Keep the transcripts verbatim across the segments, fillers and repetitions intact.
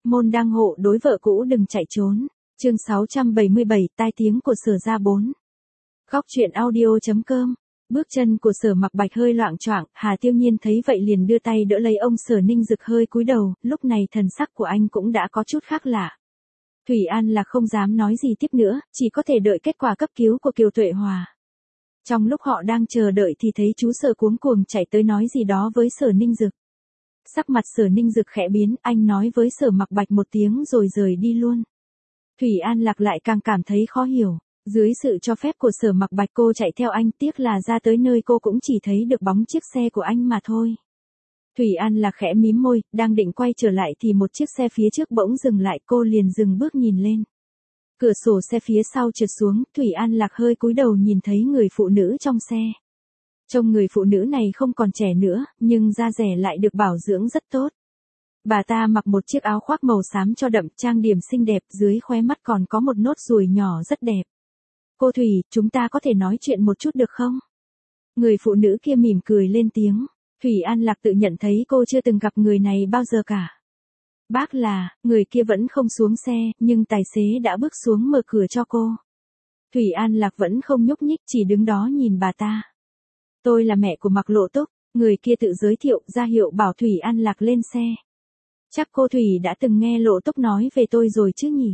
Môn đăng hộ đối vợ cũ đừng chạy trốn. Chương sáu trăm bảy mươi bảy, tai tiếng của Sở gia bốn. Góc truyện audio.com. Bước chân của Sở Mặc Bạch hơi loạng choạng, Hà Tiêu Nhiên thấy vậy liền đưa tay đỡ lấy ông Sở Ninh Dực hơi cúi đầu, lúc này thần sắc của anh cũng đã có chút khác lạ. Thủy An là không dám nói gì tiếp nữa, chỉ có thể đợi kết quả cấp cứu của Kiều Tuệ Hòa. Trong lúc họ đang chờ đợi thì thấy chú Sở cuống cuồng chạy tới nói gì đó với Sở Ninh Dực. Sắc mặt Sở Ninh Dực khẽ biến, anh nói với Sở Mặc Bạch một tiếng rồi rời đi luôn. Thủy An Lạc lại càng cảm thấy khó hiểu. Dưới sự cho phép của Sở Mặc Bạch cô chạy theo anh, tiếc là ra tới nơi cô cũng chỉ thấy được bóng chiếc xe của anh mà thôi. Thủy An Lạc khẽ mím môi, đang định quay trở lại thì một chiếc xe phía trước bỗng dừng lại, cô liền dừng bước nhìn lên. Cửa sổ xe phía sau trượt xuống, Thủy An Lạc hơi cúi đầu nhìn thấy người phụ nữ trong xe. Trông người phụ nữ này không còn trẻ nữa, nhưng da dẻ lại được bảo dưỡng rất tốt. Bà ta mặc một chiếc áo khoác màu xám cho đậm, trang điểm xinh đẹp, dưới khóe mắt còn có một nốt ruồi nhỏ rất đẹp. Cô Thủy, chúng ta có thể nói chuyện một chút được không? Người phụ nữ kia mỉm cười lên tiếng. Thủy An Lạc tự nhận thấy cô chưa từng gặp người này bao giờ cả. Bác là, người kia vẫn không xuống xe, nhưng tài xế đã bước xuống mở cửa cho cô. Thủy An Lạc vẫn không nhúc nhích, chỉ đứng đó nhìn bà ta. Tôi là mẹ của Mạc Lộ Túc, người kia tự giới thiệu, ra hiệu bảo Thủy An Lạc lên xe. Chắc cô Thủy đã từng nghe Lộ Túc nói về tôi rồi chứ nhỉ?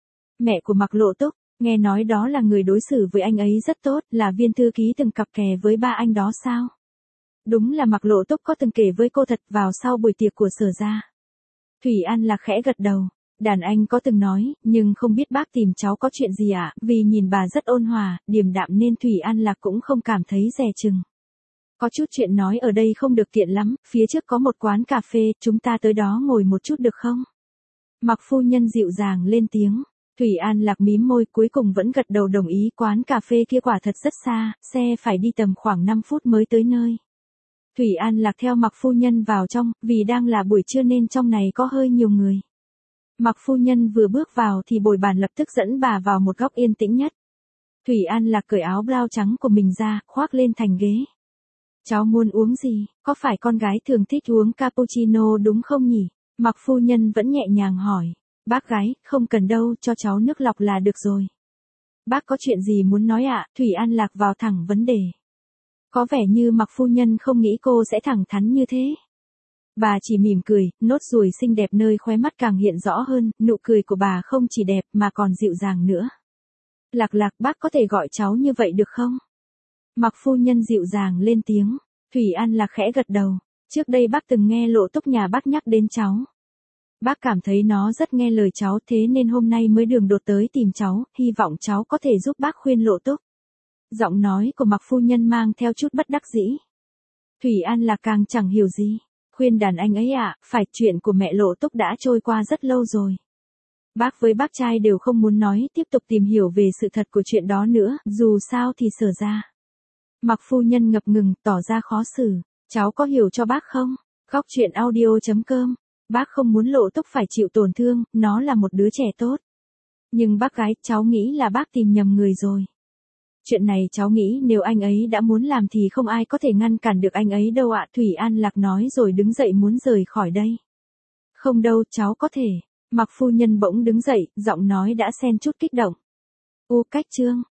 Mẹ của Mạc Lộ Túc, nghe nói đó là người đối xử với anh ấy rất tốt, là viên thư ký từng cặp kè với ba anh đó sao? Đúng là Mạc Lộ Túc có từng kể với cô thật vào sau buổi tiệc của Sở gia. Thủy An Lạc khẽ gật đầu. Đàn anh có từng nói, nhưng không biết bác tìm cháu có chuyện gì ạ, vì nhìn bà rất ôn hòa, điềm đạm nên Thủy An Lạc cũng không cảm thấy dè chừng. Có chút chuyện nói ở đây không được tiện lắm, phía trước có một quán cà phê, chúng ta tới đó ngồi một chút được không? Mạc phu nhân dịu dàng lên tiếng. Thủy An Lạc mím môi, cuối cùng vẫn gật đầu đồng ý. Quán cà phê kia quả thật rất xa, xe phải đi tầm khoảng năm phút mới tới nơi. Thủy An Lạc theo Mạc phu nhân vào trong, vì đang là buổi trưa nên trong này có hơi nhiều người. Mạc phu nhân vừa bước vào thì bồi bàn lập tức dẫn bà vào một góc yên tĩnh nhất. Thủy An Lạc cởi áo blau trắng của mình ra, khoác lên thành ghế. Cháu muốn uống gì, có phải con gái thường thích uống cappuccino đúng không nhỉ? Mạc phu nhân vẫn nhẹ nhàng hỏi. Bác gái, không cần đâu, cho cháu nước lọc là được rồi. Bác có chuyện gì muốn nói ạ? Thủy An Lạc vào thẳng vấn đề. Có vẻ như Mạc phu nhân không nghĩ cô sẽ thẳng thắn như thế. Bà chỉ mỉm cười, nốt ruồi xinh đẹp nơi khóe mắt càng hiện rõ hơn, nụ cười của bà không chỉ đẹp mà còn dịu dàng nữa. Lạc Lạc, bác có thể gọi cháu như vậy được không? Mạc phu nhân dịu dàng lên tiếng. Thủy An Lạc khẽ gật đầu. Trước đây bác từng nghe Lộ Túc nhà bác nhắc đến cháu. Bác cảm thấy nó rất nghe lời cháu, thế nên hôm nay mới đường đột tới tìm cháu, hy vọng cháu có thể giúp bác khuyên Lộ Túc. Giọng nói của Mạc phu nhân mang theo chút bất đắc dĩ. Thủy An Lạc càng chẳng hiểu gì. Khuyên đàn anh ấy ạ, à, phải, chuyện của mẹ Lộ Túc đã trôi qua rất lâu rồi. Bác với bác trai đều không muốn nói, tiếp tục tìm hiểu về sự thật của chuyện đó nữa, dù sao thì Sở ra. Mạc phu nhân ngập ngừng, tỏ ra khó xử. Cháu có hiểu cho bác không? Góc truyện audio.com. Bác không muốn Lộ Túc phải chịu tổn thương, nó là một đứa trẻ tốt. Nhưng bác gái, cháu nghĩ là bác tìm nhầm người rồi. Chuyện này cháu nghĩ nếu anh ấy đã muốn làm thì không ai có thể ngăn cản được anh ấy đâu ạ. Thủy An Lạc nói rồi đứng dậy muốn rời khỏi đây. Không đâu, cháu có thể. Mạc phu nhân bỗng đứng dậy, giọng nói đã xen chút kích động. U cách chương.